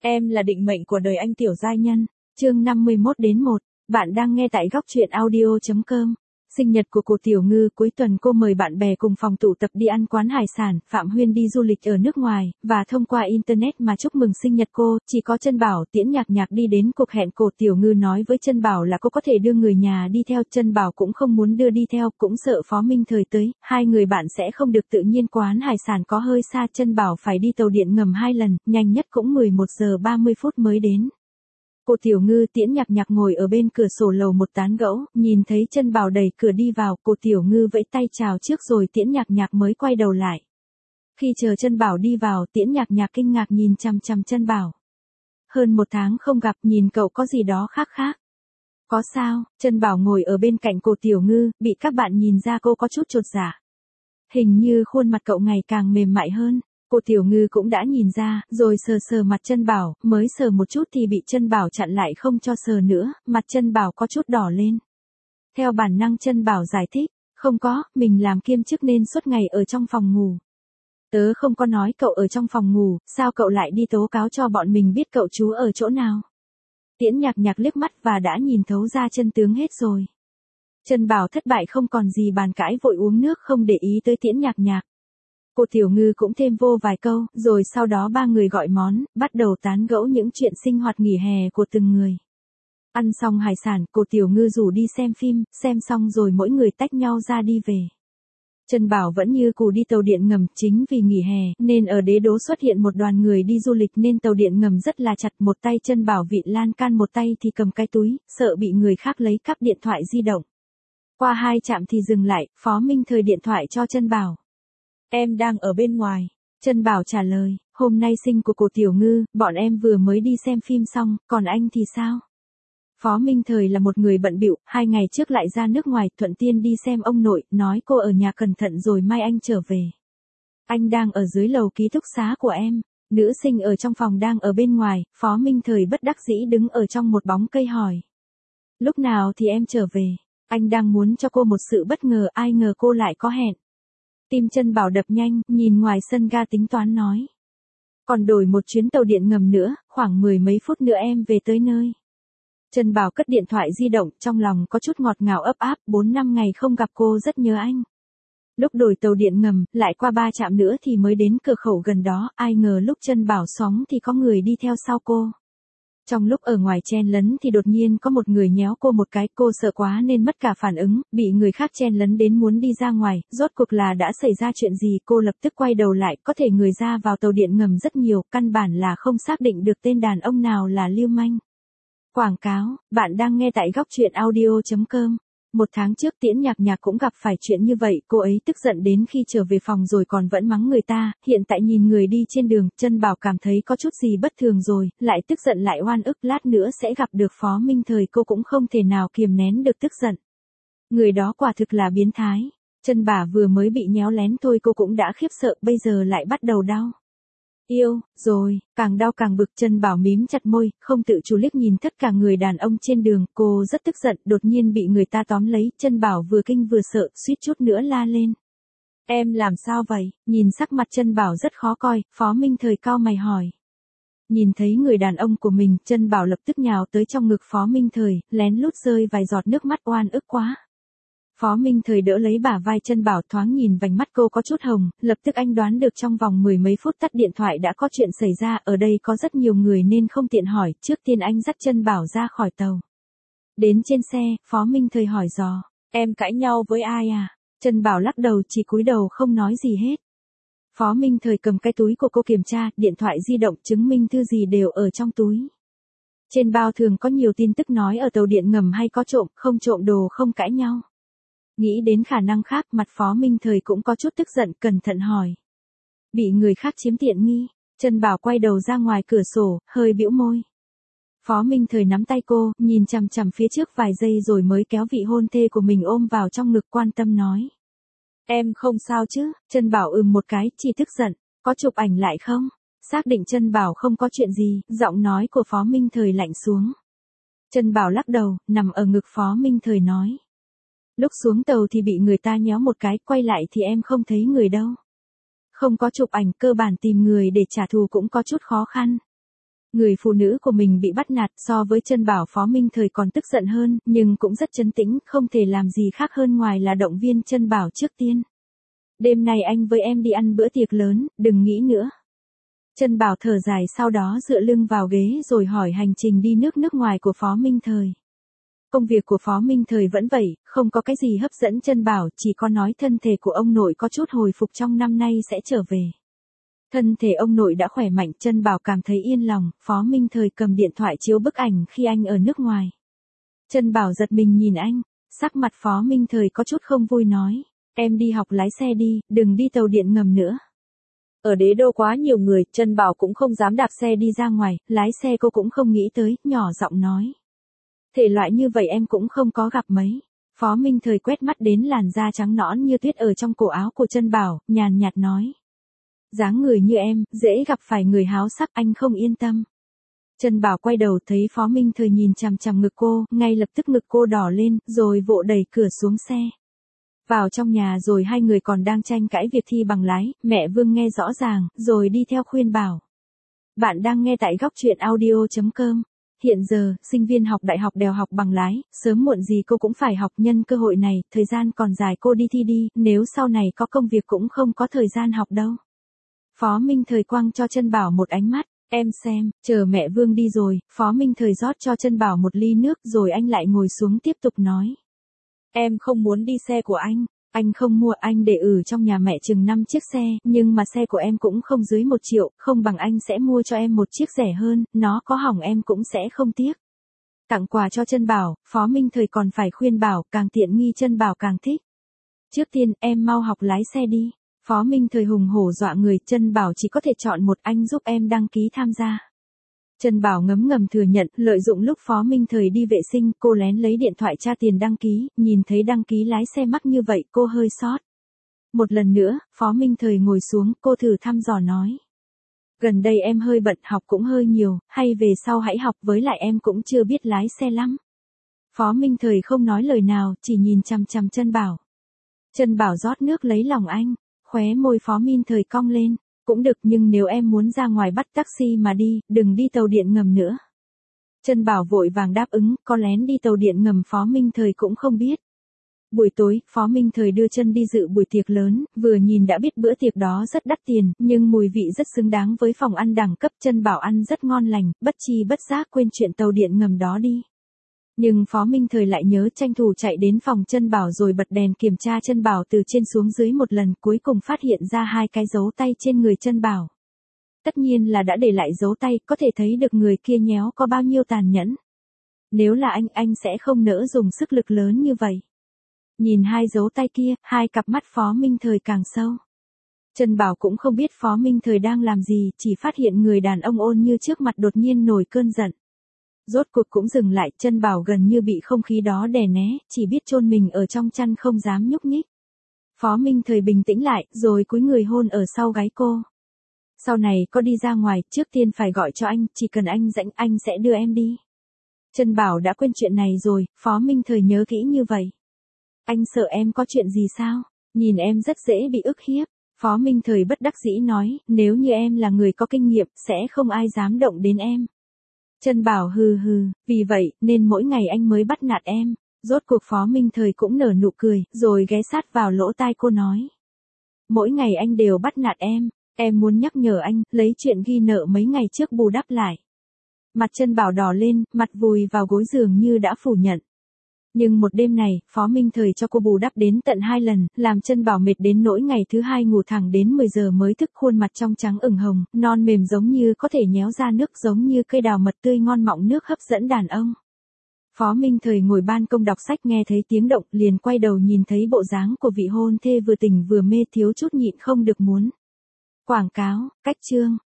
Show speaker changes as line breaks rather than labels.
Em là định mệnh của đời anh tiểu giai nhân. Chương 51-1. Bạn đang nghe tại góc truyện audio.com. Sinh nhật của cô Tiểu Ngư, cuối tuần cô mời bạn bè cùng phòng tụ tập đi ăn quán hải sản, Phạm Huyên đi du lịch ở nước ngoài, và thông qua internet mà chúc mừng sinh nhật cô. Chỉ có Trân Bảo, Tiễn Nhạc Nhạc đi đến cuộc hẹn. Cô Tiểu Ngư nói với Trân Bảo là cô có thể đưa người nhà đi theo. Trân Bảo cũng không muốn đưa đi theo, cũng sợ Phó Minh Thời tới, hai người bạn sẽ không được tự nhiên. Quán hải sản có hơi xa, Trân Bảo phải đi tàu điện ngầm 2 lần, nhanh nhất cũng 11 giờ 30 phút mới đến. Cô Tiểu Ngư, Tiễn Nhạc Nhạc ngồi ở bên cửa sổ lầu một tán gẫu, nhìn thấy Trân Bảo đẩy cửa đi vào, cô Tiểu Ngư vẫy tay chào trước rồi Tiễn Nhạc Nhạc mới quay đầu lại. Khi chờ Trân Bảo đi vào, Tiễn Nhạc Nhạc kinh ngạc nhìn chằm chằm Trân Bảo. Hơn 1 tháng không gặp, nhìn cậu có gì đó khác khác. Có sao? Trân Bảo ngồi ở bên cạnh cô Tiểu Ngư, bị các bạn nhìn ra cô có chút chột dạ. Hình như khuôn mặt cậu ngày càng mềm mại hơn. Cô Tiểu Ngư cũng đã nhìn ra, rồi sờ sờ mặt Trân Bảo, mới sờ một chút thì bị Trân Bảo chặn lại không cho sờ nữa, mặt Trân Bảo có chút đỏ lên. Theo bản năng Trân Bảo giải thích, không có, mình làm kiêm chức nên suốt ngày ở trong phòng ngủ. Tớ không có nói cậu ở trong phòng ngủ, sao cậu lại đi tố cáo cho bọn mình biết cậu trú ở chỗ nào? Tiễn Nhạc Nhạc liếc mắt và đã nhìn thấu ra chân tướng hết rồi. Trân Bảo thất bại không còn gì bàn cãi, vội uống nước không để ý tới Tiễn Nhạc Nhạc. Cô Tiểu Ngư cũng thêm vô vài câu, rồi sau đó ba người gọi món, bắt đầu tán gẫu những chuyện sinh hoạt nghỉ hè của từng người. Ăn xong hải sản, cô Tiểu Ngư rủ đi xem phim, xem xong rồi mỗi người tách nhau ra đi về. Trân Bảo vẫn như cũ đi tàu điện ngầm, chính vì nghỉ hè, nên ở Đế Đô xuất hiện một đoàn người đi du lịch nên tàu điện ngầm rất là chặt, một tay Trân Bảo vịn lan can, một tay thì cầm cái túi, sợ bị người khác lấy cắp điện thoại di động. Qua 2 trạm thì dừng lại, Phó Minh Thời điện thoại cho Trân Bảo. Em đang ở bên ngoài. Trân Bảo trả lời, hôm nay sinh của cô Tiểu Ngư, bọn em vừa mới đi xem phim xong, còn anh thì sao? Phó Minh Thời là một người bận bịu, 2 ngày trước lại ra nước ngoài, thuận tiên đi xem ông nội, nói cô ở nhà cẩn thận rồi mai anh trở về. Anh đang ở dưới lầu ký túc xá của em. Nữ sinh ở trong phòng đang ở bên ngoài, Phó Minh Thời bất đắc dĩ đứng ở trong một bóng cây hỏi. Lúc nào thì em trở về? Anh đang muốn cho cô một sự bất ngờ, ai ngờ cô lại có hẹn. Tim Trân Bảo đập nhanh, nhìn ngoài sân ga tính toán nói. Còn đổi một chuyến tàu điện ngầm nữa, khoảng 10 mấy phút nữa em về tới nơi. Trân Bảo cất điện thoại di động, trong lòng có chút ngọt ngào ấp áp, 4-5 ngày không gặp cô rất nhớ anh. Lúc đổi tàu điện ngầm, lại qua 3 trạm nữa thì mới đến cửa khẩu gần đó, ai ngờ lúc Trân Bảo xóng thì có người đi theo sau cô. Trong lúc ở ngoài chen lấn thì đột nhiên có một người nhéo cô một cái, cô sợ quá nên mất cả phản ứng, bị người khác chen lấn đến muốn đi ra ngoài, rốt cuộc là đã xảy ra chuyện gì, cô lập tức quay đầu lại, có thể người ra vào tàu điện ngầm rất nhiều, căn bản là không xác định được tên đàn ông nào là lưu manh. Quảng cáo, bạn đang nghe tại góc truyện audio.com. 1 tháng trước Tiễn Nhạc Nhạc cũng gặp phải chuyện như vậy, cô ấy tức giận đến khi trở về phòng rồi còn vẫn mắng người ta, hiện tại nhìn người đi trên đường, Trân Bảo cảm thấy có chút gì bất thường rồi, lại tức giận lại oan ức, lát nữa sẽ gặp được Phó Minh Thời, cô cũng không thể nào kiềm nén được tức giận. Người đó quả thực là biến thái. Trân Bảo vừa mới bị nhéo lén thôi cô cũng đã khiếp sợ, bây giờ lại bắt đầu đau. Yêu, rồi, càng đau càng bực. Trân Bảo mím chặt môi, không tự chủ liếc nhìn tất cả người đàn ông trên đường, cô rất tức giận, đột nhiên bị người ta tóm lấy, Trân Bảo vừa kinh vừa sợ, suýt chút nữa la lên. Em làm sao vậy? Nhìn sắc mặt Trân Bảo rất khó coi, Phó Minh Thời cau mày hỏi. Nhìn thấy người đàn ông của mình, Trân Bảo lập tức nhào tới trong ngực Phó Minh Thời, lén lút rơi vài giọt nước mắt, oan ức quá. Phó Minh Thời đỡ lấy bả vai Trân Bảo, thoáng nhìn vành mắt cô có chút hồng, lập tức anh đoán được trong vòng 10 mấy phút tắt điện thoại đã có chuyện xảy ra, ở đây có rất nhiều người nên không tiện hỏi, trước tiên anh dắt Trân Bảo ra khỏi tàu. Đến trên xe, Phó Minh Thời hỏi dò, em cãi nhau với ai à? Trân Bảo lắc đầu, chỉ cúi đầu không nói gì hết. Phó Minh Thời cầm cái túi của cô kiểm tra, điện thoại di động, chứng minh thư gì đều ở trong túi. Trên bao thường có nhiều tin tức nói ở tàu điện ngầm hay có trộm, không trộm đồ không cãi nhau. Nghĩ đến khả năng khác, mặt Phó Minh Thời cũng có chút tức giận, cẩn thận hỏi. Bị người khác chiếm tiện nghi. Trân Bảo quay đầu ra ngoài cửa sổ, hơi bĩu môi. Phó Minh Thời nắm tay cô, nhìn chằm chằm phía trước vài giây rồi mới kéo vị hôn thê của mình ôm vào trong ngực, quan tâm nói. Em không sao chứ? Trân Bảo một cái, chỉ tức giận. Có chụp ảnh lại không? Xác định Trân Bảo không có chuyện gì, giọng nói của Phó Minh Thời lạnh xuống. Trân Bảo lắc đầu, nằm ở ngực Phó Minh Thời nói. Lúc xuống tàu thì bị người ta nhéo một cái, quay lại thì em không thấy người đâu. Không có chụp ảnh, cơ bản tìm người để trả thù cũng có chút khó khăn. Người phụ nữ của mình bị bắt nạt, so với Chân Bảo Phó Minh Thời còn tức giận hơn, nhưng cũng rất trấn tĩnh, không thể làm gì khác hơn ngoài là động viên Chân Bảo trước tiên. Đêm nay anh với em đi ăn bữa tiệc lớn, đừng nghĩ nữa. Chân Bảo thở dài, sau đó dựa lưng vào ghế rồi hỏi hành trình đi nước ngoài của Phó Minh Thời. Công việc của Phó Minh Thời vẫn vậy, không có cái gì hấp dẫn Chân Bảo, chỉ có nói thân thể của ông nội có chút hồi phục trong năm nay sẽ trở về. Thân thể ông nội đã khỏe mạnh, Chân Bảo cảm thấy yên lòng. Phó Minh Thời cầm điện thoại chiếu bức ảnh khi anh ở nước ngoài. Chân Bảo giật mình nhìn anh, sắc mặt Phó Minh Thời có chút không vui nói, em đi học lái xe đi, đừng đi tàu điện ngầm nữa. Ở đế đô quá nhiều người, Chân Bảo cũng không dám đạp xe đi ra ngoài, lái xe cô cũng không nghĩ tới, nhỏ giọng nói. Thể loại như vậy em cũng không có gặp mấy. Phó Minh Thời quét mắt đến làn da trắng nõn như tuyết ở trong cổ áo của Chân Bảo, nhàn nhạt nói. Dáng người như em, dễ gặp phải người háo sắc, anh không yên tâm. Chân Bảo quay đầu thấy Phó Minh Thời nhìn chằm chằm ngực cô, ngay lập tức ngực cô đỏ lên, rồi vội đẩy cửa xuống xe. Vào trong nhà rồi hai người còn đang tranh cãi việc thi bằng lái, mẹ Vương nghe rõ ràng, rồi đi theo khuyên bảo. Bạn đang nghe tại góc truyện audio.com. Hiện giờ, sinh viên học đại học đều học bằng lái, sớm muộn gì cô cũng phải học, nhân cơ hội này, thời gian còn dài cô đi thi đi, nếu sau này có công việc cũng không có thời gian học đâu. Phó Minh Thời quăng cho Chân Bảo một ánh mắt, em xem, chờ mẹ Vương đi rồi, Phó Minh Thời rót cho Chân Bảo một ly nước rồi anh lại ngồi xuống tiếp tục nói. Em không muốn đi xe của anh không mua, anh để trong nhà mẹ chừng 5 chiếc xe, nhưng mà xe của em cũng không dưới 1 triệu, không bằng anh sẽ mua cho em một chiếc rẻ hơn, nó có hỏng em cũng sẽ không tiếc. Tặng quà cho Chân Bảo, Phó Minh Thời còn phải khuyên bảo, càng tiện nghi Chân Bảo càng thích. Trước tiên, em mau học lái xe đi. Phó Minh Thời hùng hổ dọa người, Chân Bảo chỉ có thể chọn một, anh giúp em đăng ký tham gia. Chân Bảo ngấm ngầm thừa nhận, lợi dụng lúc Phó Minh Thời đi vệ sinh, cô lén lấy điện thoại tra tiền đăng ký, nhìn thấy đăng ký lái xe mắc như vậy, cô hơi sót. Một lần nữa, Phó Minh Thời ngồi xuống, cô thử thăm dò nói. Gần đây em hơi bận, học cũng hơi nhiều, hay về sau hãy học, với lại em cũng chưa biết lái xe lắm. Phó Minh Thời không nói lời nào, chỉ nhìn chằm chằm Chân Bảo. Chân Bảo rót nước lấy lòng anh, khóe môi Phó Minh Thời cong lên. Cũng được, nhưng nếu em muốn ra ngoài bắt taxi mà đi, đừng đi tàu điện ngầm nữa. Chân Bảo vội vàng đáp ứng, có lén đi tàu điện ngầm Phó Minh Thời cũng không biết. Buổi tối, Phó Minh Thời đưa Chân đi dự buổi tiệc lớn, vừa nhìn đã biết bữa tiệc đó rất đắt tiền, nhưng mùi vị rất xứng đáng với phòng ăn đẳng cấp. Chân Bảo ăn rất ngon lành, bất chi bất giác quên chuyện tàu điện ngầm đó đi. Nhưng Phó Minh Thời lại nhớ, tranh thủ chạy đến phòng Chân Bảo rồi bật đèn kiểm tra Chân Bảo từ trên xuống dưới một lần, cuối cùng phát hiện ra 2 cái dấu tay trên người Chân Bảo. Tất nhiên là đã để lại dấu tay, có thể thấy được người kia nhéo có bao nhiêu tàn nhẫn. Nếu là anh sẽ không nỡ dùng sức lực lớn như vậy. Nhìn 2 dấu tay kia, 2 cặp mắt Phó Minh Thời càng sâu. Chân Bảo cũng không biết Phó Minh Thời đang làm gì, chỉ phát hiện người đàn ông ôn như trước mặt đột nhiên nổi cơn giận. Rốt cuộc cũng dừng lại, Chân Bảo gần như bị không khí đó đè né, chỉ biết chôn mình ở trong chăn không dám nhúc nhích. Phó Minh Thời bình tĩnh lại, rồi cúi người hôn ở sau gáy cô. Sau này có đi ra ngoài, trước tiên phải gọi cho anh, chỉ cần anh rảnh anh sẽ đưa em đi. Chân Bảo đã quên chuyện này rồi, Phó Minh Thời nhớ kỹ như vậy. Anh sợ em có chuyện gì sao? Nhìn em rất dễ bị ức hiếp. Phó Minh Thời bất đắc dĩ nói, nếu như em là người có kinh nghiệm, sẽ không ai dám động đến em. Chân Bảo hừ hừ, vì vậy, nên mỗi ngày anh mới bắt nạt em. Rốt cuộc Phó Minh Thời cũng nở nụ cười, rồi ghé sát vào lỗ tai cô nói. Mỗi ngày anh đều bắt nạt em muốn nhắc nhở anh, lấy chuyện ghi nợ mấy ngày trước bù đắp lại. Mặt Chân Bảo đỏ lên, mặt vùi vào gối giường như đã phủ nhận. Nhưng một đêm này, Phó Minh Thời cho cô bù đắp đến tận 2 lần, làm Chân Bảo mệt đến nỗi ngày thứ 2 ngủ thẳng đến 10 giờ mới thức, khuôn mặt trong trắng ửng hồng, non mềm giống như có thể nhéo ra nước, giống như cây đào mật tươi ngon mọng nước hấp dẫn đàn ông. Phó Minh Thời ngồi ban công đọc sách, nghe thấy tiếng động, liền quay đầu nhìn thấy bộ dáng của vị hôn thê vừa tỉnh vừa mê, thiếu chút nhịn không được muốn. Quảng cáo, cách chương.